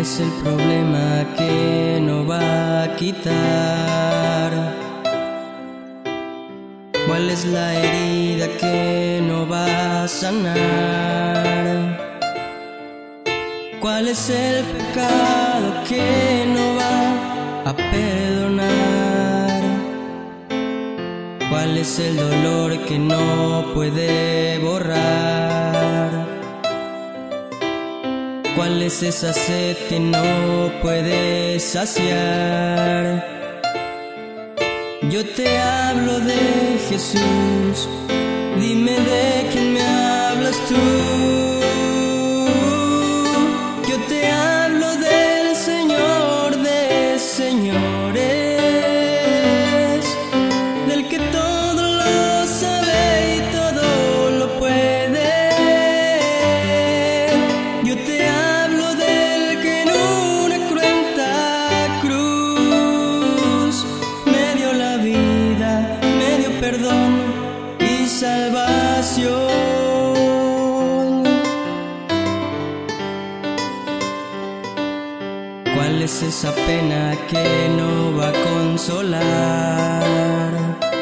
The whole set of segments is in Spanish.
es el problema que no va a quitar? ¿Cuál es la herida que no va a sanar? ¿Cuál es el pecado que no va a perdonar? ¿Cuál es el dolor que no puede borrar? ¿Cuál es esa sed que no puede saciar? Yo te hablo de Jesús, dime de quién me hablas tú. Yo te hablo del Señor de señores, del que todo lo sabe y todo lo puede. Yo te hablo del que en una cruenta cruz me dio la vida, me dio perdón y salvación. ¿Cuál es esa pena que no va a consolar?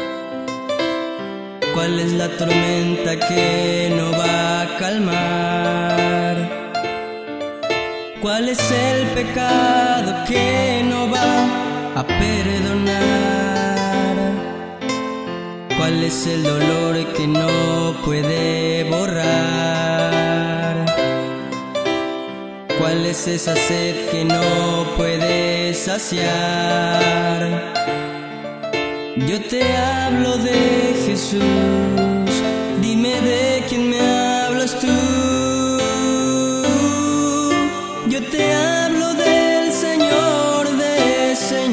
¿Cuál es la tormenta que no va a calmar? ¿Cuál es el pecado que no va a perdonar? ¿Cuál es el dolor que no puede borrar? ¿Cuál es esa sed que no puede saciar? Yo te hablo de Jesús, dime de quién me hablas tú. Yo te hablo del Señor de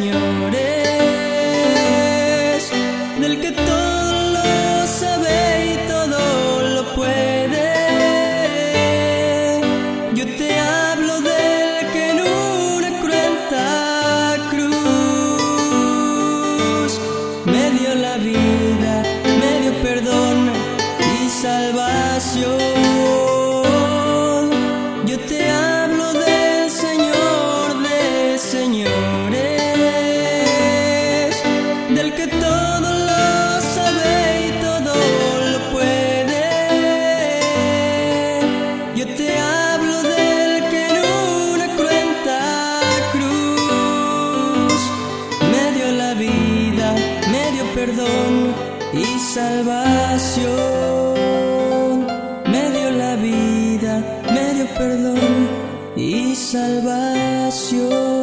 señores, del que todo lo sabe y todo lo puede. Yo te hablo del que en una cruenta cruz me dio la vida, me dio perdón y salvación. Yo te hablo del Señor de señores, del que todo lo sabe y todo lo puede. Yo te hablo del que en una cruenta cruz me dio la vida, me dio perdón y salvación. Me dio la vida, me dio perdón y salvación.